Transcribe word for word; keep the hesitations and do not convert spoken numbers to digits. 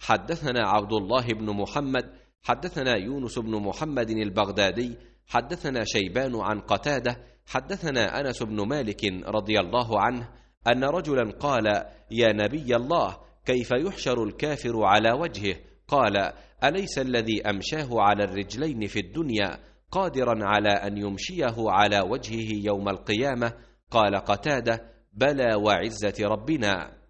حدثنا عبد الله بن محمد حدثنا يونس بن محمد البغدادي حدثنا شيبان عن قتادة حدثنا أنس بن مالك رضي الله عنه أن رجلا قال: يا نبي الله، كيف يحشر الكافر على وجهه؟ قال: أليس الذي أمشاه على الرجلين في الدنيا قادرا على أن يمشيه على وجهه يوم القيامة؟ قال قتادة: بلى وعزة ربنا.